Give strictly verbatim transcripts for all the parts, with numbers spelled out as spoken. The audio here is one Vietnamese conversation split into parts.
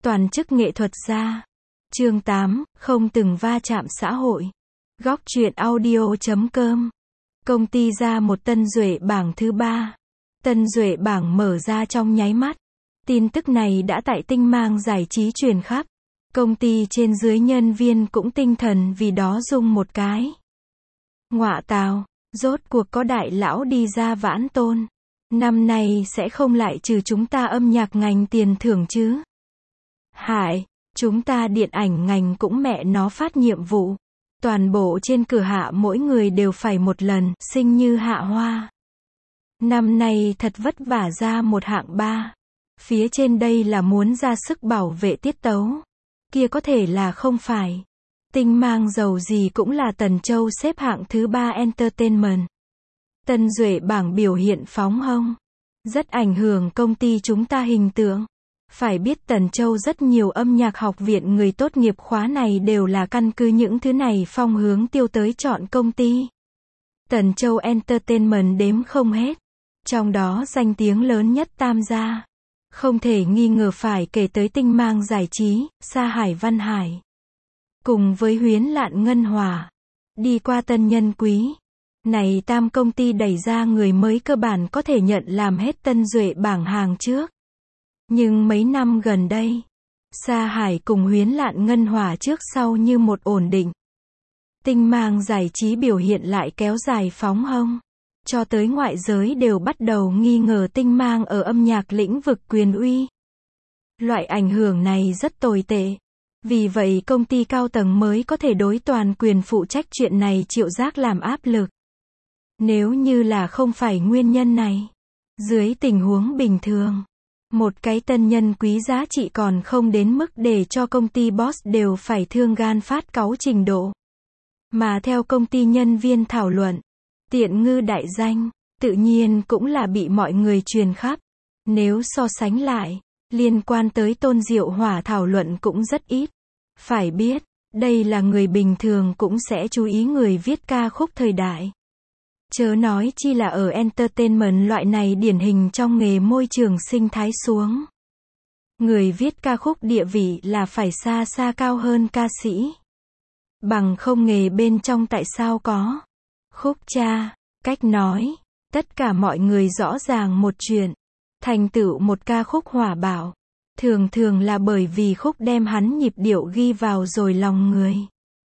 Toàn chức nghệ thuật gia. Chương tám, không từng va chạm xã hội. Góc truyện audio chấm com. Công ty ra một tân duệ bảng thứ ba. Tân duệ bảng mở ra trong nháy mắt. Tin tức này đã tại tinh mang giải trí truyền khắp. Công ty trên dưới nhân viên cũng tinh thần vì đó rung một cái. Ngọa tào, rốt cuộc có đại lão đi ra vãn tôn. Năm nay sẽ không lại trừ chúng ta âm nhạc ngành tiền thưởng chứ? Hại, chúng ta điện ảnh ngành cũng mẹ nó phát nhiệm vụ. Toàn bộ trên cửa hạ mỗi người đều phải một lần, sinh như hạ hoa. Năm nay thật vất vả ra một hạng ba. Phía trên đây là muốn ra sức bảo vệ tiết tấu. Kia có thể là không phải. Tinh mang dầu gì cũng là Tần Châu xếp hạng thứ ba entertainment. Tân duệ bảng biểu hiện phóng hông. Rất ảnh hưởng công ty chúng ta hình tượng. Phải biết Tần Châu rất nhiều âm nhạc học viện người tốt nghiệp khóa này đều là căn cứ những thứ này phong hướng tiêu tới chọn công ty. Tần Châu Entertainment đếm không hết. Trong đó danh tiếng lớn nhất tam gia. Không thể nghi ngờ phải kể tới tinh mang giải trí, Sa Hải Văn Hải. Cùng với Huyến Lạn Ngân Hòa. Đi qua Tân Nhân Quý. Này tam công ty đẩy ra người mới cơ bản có thể nhận làm hết tân duệ bảng hàng trước. Nhưng mấy năm gần đây, Sa Hải cùng Huyến Lạn Ngân Hòa trước sau như một ổn định. Tinh mang giải trí biểu hiện lại kéo dài phóng hông. Cho tới ngoại giới đều bắt đầu nghi ngờ tinh mang ở âm nhạc lĩnh vực quyền uy. Loại ảnh hưởng này rất tồi tệ. Vì vậy công ty cao tầng mới có thể đối toàn quyền phụ trách chuyện này chịu giác làm áp lực. Nếu như là không phải nguyên nhân này, dưới tình huống bình thường, một cái tân nhân quý giá trị còn không đến mức để cho công ty boss đều phải thương gan phát cáu trình độ. Mà theo công ty nhân viên thảo luận, tiện ngư đại danh, tự nhiên cũng là bị mọi người truyền khắp. Nếu so sánh lại, liên quan tới Tôn Diệu Hỏa thảo luận cũng rất ít. Phải biết, đây là người bình thường cũng sẽ chú ý người viết ca khúc thời đại. Chớ nói chi là ở entertainment loại này điển hình trong nghề môi trường sinh thái xuống. Người viết ca khúc địa vị là phải xa xa cao hơn ca sĩ. Bằng không nghề bên trong tại sao có khúc cha, cách nói, tất cả mọi người rõ ràng một chuyện. Thành tựu một ca khúc hỏa bạo, thường thường là bởi vì khúc đem hắn nhịp điệu ghi vào rồi lòng người.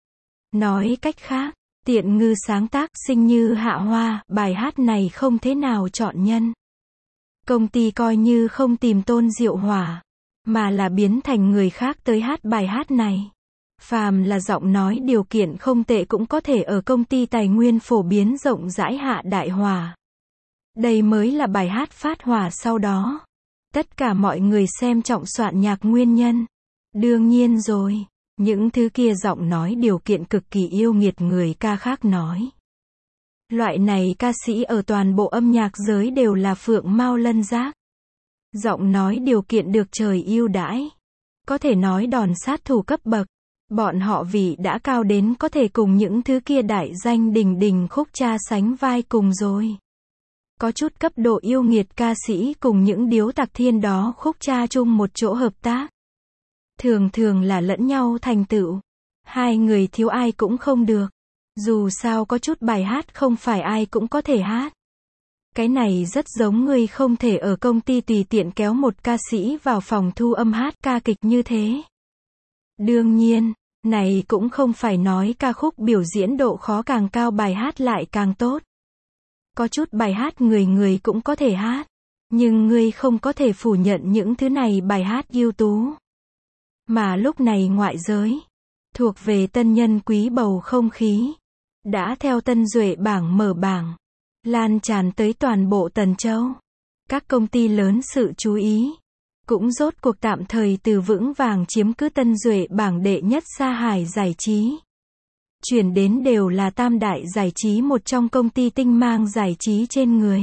Nói cách khác, tiện ngư sáng tác sinh như hạ hoa, bài hát này không thế nào chọn nhân. Công ty coi như không tìm Tôn Diệu Hỏa, mà là biến thành người khác tới hát bài hát này. Phàm là giọng nói điều kiện không tệ cũng có thể ở công ty tài nguyên phổ biến rộng rãi hạ đại hỏa. Đây mới là bài hát phát hỏa sau đó. Tất cả mọi người xem trọng soạn nhạc nguyên nhân. Đương nhiên rồi. Những thứ kia giọng nói điều kiện cực kỳ yêu nghiệt người ca khác nói. Loại này ca sĩ ở toàn bộ âm nhạc giới đều là phượng mao lân giác. Giọng nói điều kiện được trời yêu đãi. Có thể nói đòn sát thủ cấp bậc. Bọn họ vị đã cao đến có thể cùng những thứ kia đại danh đình đình khúc cha sánh vai cùng rồi. Có chút cấp độ yêu nghiệt ca sĩ cùng những điếu tặc thiên đó khúc cha chung một chỗ hợp tác. Thường thường là lẫn nhau thành tựu. Hai người thiếu ai cũng không được. Dù sao có chút bài hát không phải ai cũng có thể hát. Cái này rất giống người không thể ở công ty tùy tiện kéo một ca sĩ vào phòng thu âm hát ca kịch như thế. Đương nhiên, này cũng không phải nói ca khúc biểu diễn độ khó càng cao bài hát lại càng tốt. Có chút bài hát người người cũng có thể hát. Nhưng ngươi không có thể phủ nhận những thứ này bài hát ưu tú. Mà lúc này ngoại giới, thuộc về tân nhân quý bầu không khí, đã theo tân duệ bảng mở bảng, lan tràn tới toàn bộ Tần Châu. Các công ty lớn sự chú ý, cũng rốt cuộc tạm thời từ vững vàng chiếm cứ tân duệ bảng đệ nhất Sa Hải giải trí. Chuyển đến đều là tam đại giải trí một trong công ty tinh mang giải trí trên người.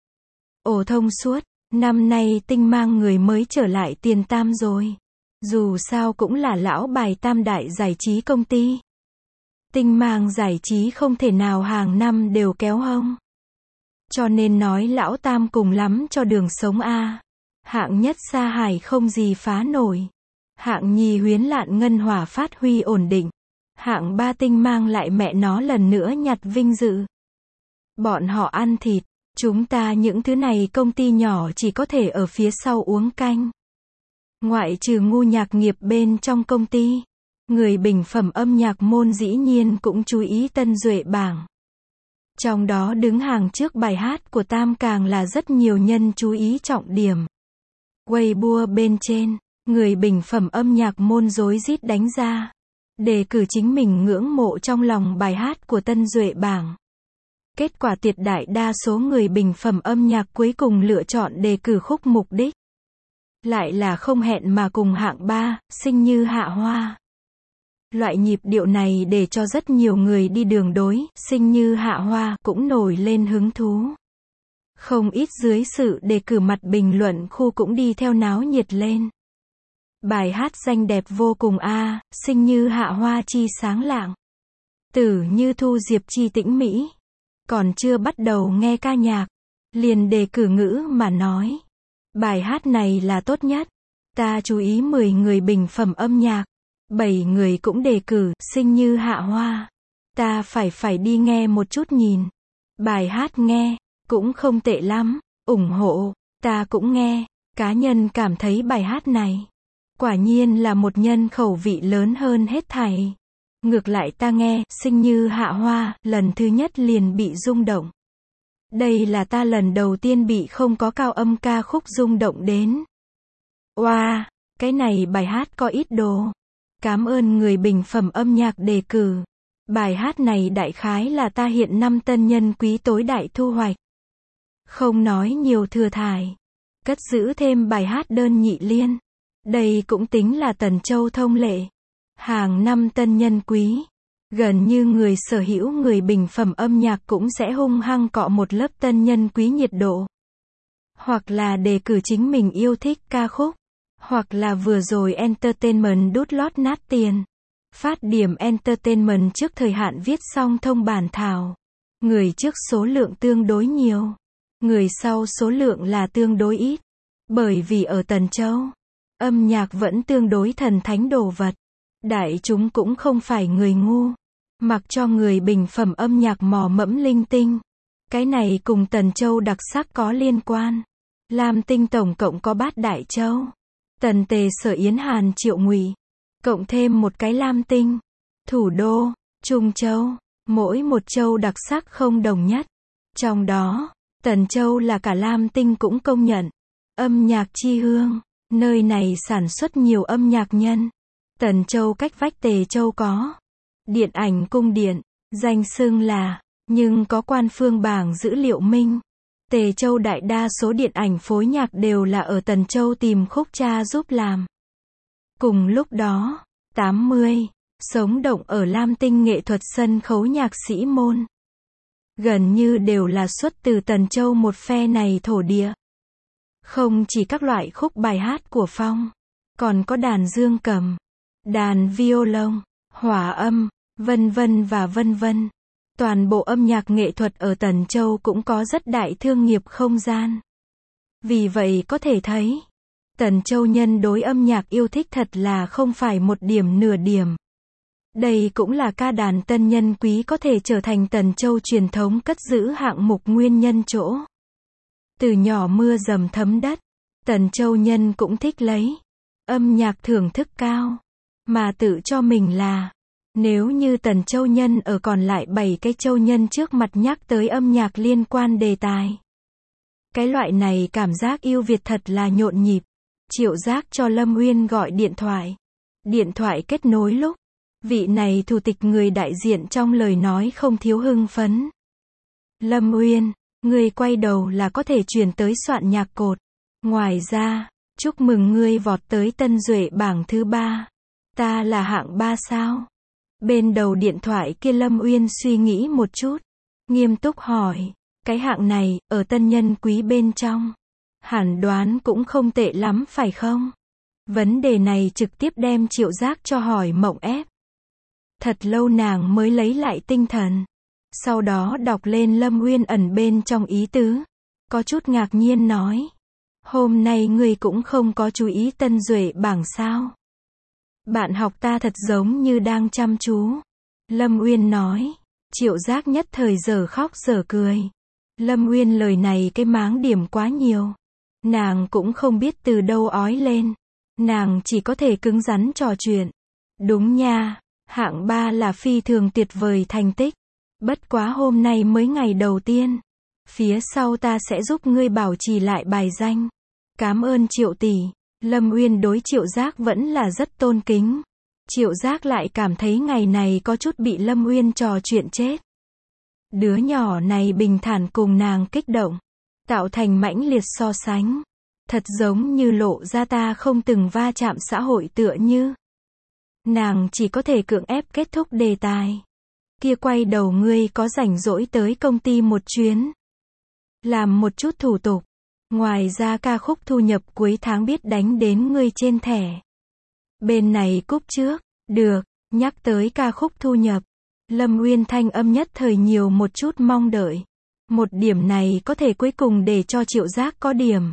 Ổ thông suốt, năm nay tinh mang người mới trở lại tiền tam rồi. Dù sao cũng là lão bài tam đại giải trí công ty. Tinh mang giải trí không thể nào hàng năm đều kéo hông. Cho nên nói lão tam cùng lắm cho đường sống A. Hạng nhất Sa Hải không gì phá nổi. Hạng nhì Huyến Lạn Ngân Hỏa phát huy ổn định. Hạng ba Tinh mang lại mẹ nó lần nữa nhặt vinh dự. Bọn họ ăn thịt. Chúng ta những thứ này công ty nhỏ chỉ có thể ở phía sau uống canh. Ngoại trừ ngu nhạc nghiệp bên trong công ty. Người bình phẩm âm nhạc môn dĩ nhiên cũng chú ý Tân Duệ bảng. Trong đó đứng hàng trước bài hát của Tam càng là rất nhiều nhân chú ý trọng điểm. Weibo bên trên, người bình phẩm âm nhạc môn rối rít đánh ra. Đề cử chính mình ngưỡng mộ trong lòng bài hát của Tân Duệ bảng. Kết quả tuyệt đại đa số người bình phẩm âm nhạc cuối cùng lựa chọn đề cử khúc mục đích. Lại là không hẹn mà cùng hạng ba, Sinh Như Hạ Hoa. Loại nhịp điệu này để cho rất nhiều người đi đường đối, Sinh Như Hạ Hoa cũng nổi lên hứng thú. Không ít dưới sự đề cử mặt bình luận khu cũng đi theo náo nhiệt lên. Bài hát danh đẹp vô cùng a, à, Sinh Như Hạ Hoa chi sáng lạng. Tử như thu diệp chi tĩnh mỹ. Còn chưa bắt đầu nghe ca nhạc, liền đề cử ngữ mà nói. Bài hát này là tốt nhất. Ta chú ý mười người bình phẩm âm nhạc. bảy người cũng đề cử, Sinh Như Hạ Hoa. Ta phải phải đi nghe một chút nhìn. Bài hát nghe, cũng không tệ lắm, ủng hộ, ta cũng nghe. Cá nhân cảm thấy bài hát này, quả nhiên là một nhân khẩu vị lớn hơn hết thảy. Ngược lại ta nghe, Sinh Như Hạ Hoa, lần thứ nhất liền bị rung động. Đây là ta lần đầu tiên bị không có cao âm ca khúc rung động đến. Wow, cái này bài hát có ít đồ. Cảm ơn người bình phẩm âm nhạc đề cử. Bài hát này đại khái là ta hiện năm tân nhân quý tối đại thu hoạch. Không nói nhiều thừa thải. Cất giữ thêm bài hát đơn nhị liên. Đây cũng tính là Tần Châu thông lệ. Hàng năm tân nhân quý. Gần như người sở hữu người bình phẩm âm nhạc cũng sẽ hung hăng cọ một lớp tân nhân quý nhiệt độ. Hoặc là đề cử chính mình yêu thích ca khúc. Hoặc là vừa rồi Entertainment đút lót nát tiền. Phát điểm Entertainment trước thời hạn viết xong thông bản thảo. Người trước số lượng tương đối nhiều. Người sau số lượng là tương đối ít. Bởi vì ở Tần Châu, âm nhạc vẫn tương đối thần thánh đồ vật. Đại chúng cũng không phải người ngu. Mặc cho người bình phẩm âm nhạc mò mẫm linh tinh. Cái này cùng Tần Châu đặc sắc có liên quan. Lam Tinh tổng cộng có bát Đại Châu. Tần Tề Sở Yến Hàn Triệu Ngụy. Cộng thêm một cái Lam Tinh. Thủ đô, Trung Châu. Mỗi một châu đặc sắc không đồng nhất. Trong đó, Tần Châu là cả Lam Tinh cũng công nhận. Âm nhạc chi hương. Nơi này sản xuất nhiều âm nhạc nhân. Tần Châu cách vách Tề Châu có điện ảnh cung điện, danh xưng là, nhưng có quan phương bảng dữ liệu minh. Tề Châu đại đa số điện ảnh phối nhạc đều là ở Tần Châu tìm khúc cha giúp làm. Cùng lúc đó, tám mươi, sống động ở Lam Tinh nghệ thuật sân khấu nhạc sĩ môn. Gần như đều là xuất từ Tần Châu một phe này thổ địa. Không chỉ các loại khúc bài hát của Phong, còn có đàn dương cầm, đàn violon, hòa âm, vân vân và vân vân. Toàn bộ âm nhạc nghệ thuật ở Tần Châu cũng có rất đại thương nghiệp không gian. Vì vậy có thể thấy, Tần Châu nhân đối âm nhạc yêu thích thật là không phải một điểm nửa điểm. Đây cũng là ca đàn tân nhân quý có thể trở thành Tần Châu truyền thống cất giữ hạng mục nguyên nhân chỗ. Từ nhỏ mưa dầm thấm đất, Tần Châu nhân cũng thích lấy âm nhạc thưởng thức cao, mà tự cho mình là, nếu như Tần Châu nhân ở còn lại bảy cái châu nhân trước mặt nhắc tới âm nhạc liên quan đề tài. Cái loại này cảm giác yêu Việt thật là nhộn nhịp. Triệu Giác cho Lâm Uyên gọi điện thoại. Điện thoại kết nối lúc, vị này thủ tịch người đại diện trong lời nói không thiếu hưng phấn. Lâm Uyên, ngươi quay đầu là có thể chuyển tới soạn nhạc cột. Ngoài ra, chúc mừng ngươi vọt tới Tân Duệ bảng thứ ba. Ta là hạng ba sao? Bên đầu điện thoại kia Lâm Uyên suy nghĩ một chút, nghiêm túc hỏi, cái hạng này, ở tân nhân quý bên trong, hẳn đoán cũng không tệ lắm phải không? Vấn đề này trực tiếp đem Triệu Giác cho hỏi mộng ép. Thật lâu nàng mới lấy lại tinh thần. Sau đó đọc lên Lâm Uyên ẩn bên trong ý tứ. Có chút ngạc nhiên nói. Hôm nay ngươi cũng không có chú ý Tân Duệ bảng sao? Bạn học ta thật giống như đang chăm chú. Lâm Uyên nói. Triệu Giác nhất thời giờ khóc giờ cười. Lâm Uyên lời này cái máng điểm quá nhiều. Nàng cũng không biết từ đâu ói lên. Nàng chỉ có thể cứng rắn trò chuyện. Đúng nha, hạng ba là phi thường tuyệt vời thành tích. Bất quá hôm nay mới ngày đầu tiên. Phía sau ta sẽ giúp ngươi bảo trì lại bài danh. Cảm ơn Triệu tỷ. Lâm Uyên đối Triệu Giác vẫn là rất tôn kính. Triệu Giác lại cảm thấy ngày này có chút bị Lâm Uyên trò chuyện chết. Đứa nhỏ này bình thản cùng nàng kích động, tạo thành mãnh liệt so sánh. Thật giống như lộ ra ta không từng va chạm xã hội tựa như. Nàng chỉ có thể cưỡng ép kết thúc đề tài. Kia quay đầu ngươi có rảnh rỗi tới công ty một chuyến. Làm một chút thủ tục. Ngoài ra ca khúc thu nhập cuối tháng biết đánh đến ngươi trên thẻ. Bên này cúp trước. Được, nhắc tới ca khúc thu nhập. Lâm Uyên thanh âm nhất thời nhiều một chút mong đợi. Một điểm này có thể cuối cùng để cho Triệu Giác có điểm.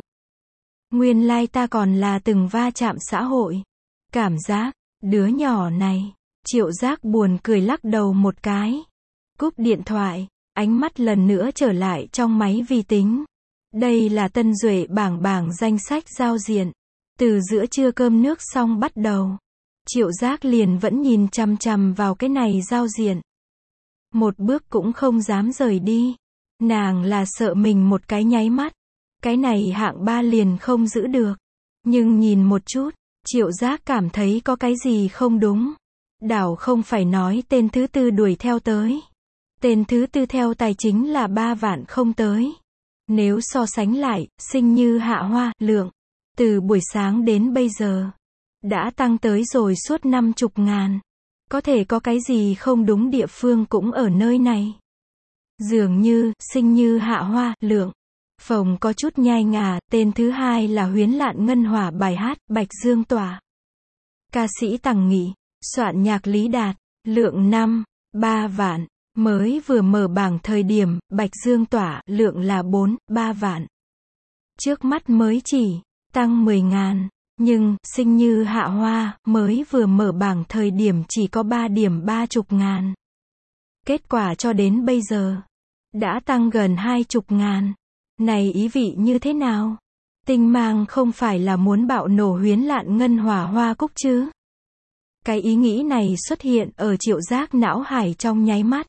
Nguyên lai ta còn là từng va chạm xã hội. Cảm giác, đứa nhỏ này. Triệu Giác buồn cười lắc đầu một cái. Cúp điện thoại, ánh mắt lần nữa trở lại trong máy vi tính. Đây là Tân Duệ bảng bảng danh sách giao diện. Từ giữa trưa cơm nước xong bắt đầu. Triệu Giác liền vẫn nhìn chằm chằm vào cái này giao diện. Một bước cũng không dám rời đi. Nàng là sợ mình một cái nháy mắt. Cái này hạng ba liền không giữ được. Nhưng nhìn một chút, Triệu Giác cảm thấy có cái gì không đúng. Đảo không phải nói tên thứ tư đuổi theo tới. Tên thứ tư theo tài chính là ba vạn không tới. Nếu so sánh lại, Sinh Như Hạ Hoa, lượng. Từ buổi sáng đến bây giờ. Đã tăng tới rồi suốt năm chục ngàn. Có thể có cái gì không đúng địa phương cũng ở nơi này. Dường như, Sinh Như Hạ Hoa, lượng. Phòng có chút nhai ngà, tên thứ hai là Huyến Lạn Ngân Hỏa bài hát, Bạch Dương Tỏa. Ca sĩ Tằng Nghị, soạn nhạc Lý Đạt, lượng năm, ba vạn. Mới vừa mở bảng thời điểm, Bạch Dương Tỏa, lượng là bốn, ba vạn. Trước mắt mới chỉ, tăng mười ngàn. Nhưng, Sinh Như Hạ Hoa, mới vừa mở bảng thời điểm chỉ có ba điểm ba chục ngàn. Kết quả cho đến bây giờ, đã tăng gần hai chục ngàn. Này ý vị như thế nào? Tinh Mang không phải là muốn bạo nổ Huyến Lạn Ngân Hỏa Hoa Cúc chứ? Cái ý nghĩ này xuất hiện ở Triệu Giác não hải trong nháy mắt.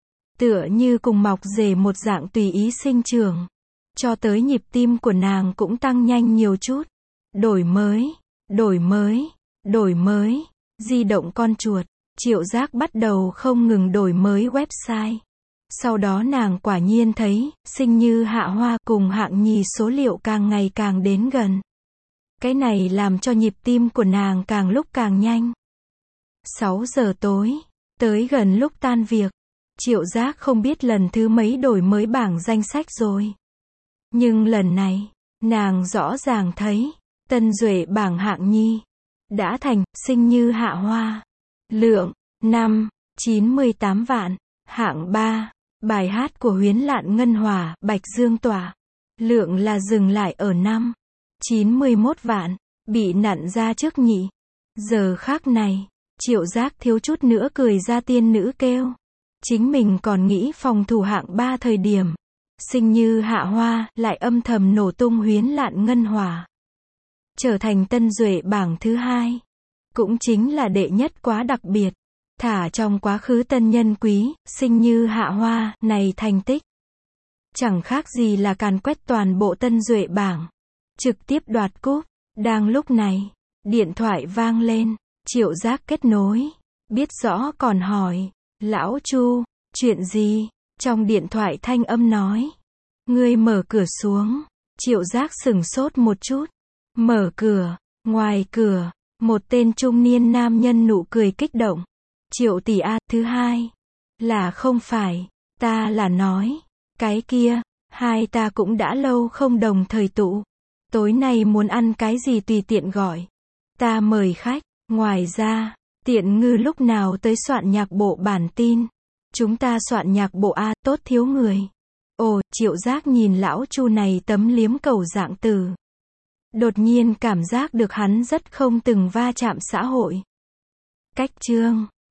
Tựa như cùng mọc rể một dạng tùy ý sinh trưởng. Cho tới nhịp tim của nàng cũng tăng nhanh nhiều chút. Đổi mới, đổi mới, đổi mới, di động con chuột. Triệu Giác bắt đầu không ngừng đổi mới website. Sau đó nàng quả nhiên thấy, Sinh Như Hạ Hoa cùng hạng nhì số liệu càng ngày càng đến gần. Cái này làm cho nhịp tim của nàng càng lúc càng nhanh. sáu giờ tối, tới gần lúc tan việc. Triệu Giác không biết lần thứ mấy đổi mới bảng danh sách rồi. Nhưng lần này, nàng rõ ràng thấy, Tân Duệ bảng hạng nhi, đã thành, Sinh Như Hạ Hoa. Lượng, năm, chín mươi tám vạn. Hạng ba, bài hát của Huyến Lạn Ngân Hỏa, Bạch Dương Tỏa. Lượng là dừng lại ở năm, chín mươi mốt vạn. Bị nặn ra trước nhị. Giờ khác này, Triệu Giác thiếu chút nữa cười ra tiên nữ kêu. Chính mình còn nghĩ phòng thủ hạng ba thời điểm. Sinh Như Hạ Hoa, lại âm thầm nổ tung Huyến Lạn Ngân Hỏa. Trở thành Tân Duệ bảng thứ hai. Cũng chính là đệ nhất quá đặc biệt. Thả trong quá khứ tân nhân quý, Sinh Như Hạ Hoa, này thành tích. Chẳng khác gì là càn quét toàn bộ Tân Duệ bảng. Trực tiếp đoạt cúp. Đang lúc này, điện thoại vang lên. Triệu Giác kết nối. Biết rõ còn hỏi. Lão Chu, chuyện gì? Trong điện thoại thanh âm nói. Ngươi mở cửa xuống. Triệu Giác sửng sốt một chút. Mở cửa. Ngoài cửa, một tên trung niên nam nhân nụ cười kích động. Triệu tỷ a, thứ hai. Là không phải. Ta là nói. Cái kia, hai ta cũng đã lâu không đồng thời tụ. Tối nay muốn ăn cái gì tùy tiện gọi. Ta mời khách. Ngoài ra, Tiện Ngư lúc nào tới soạn nhạc bộ bản tin. Chúng ta soạn nhạc bộ A, tốt thiếu người. Ồ, Triệu Giác nhìn lão Chu này tấm liếm cầu dạng từ. Đột nhiên cảm giác được hắn rất không từng va chạm xã hội. Cách chương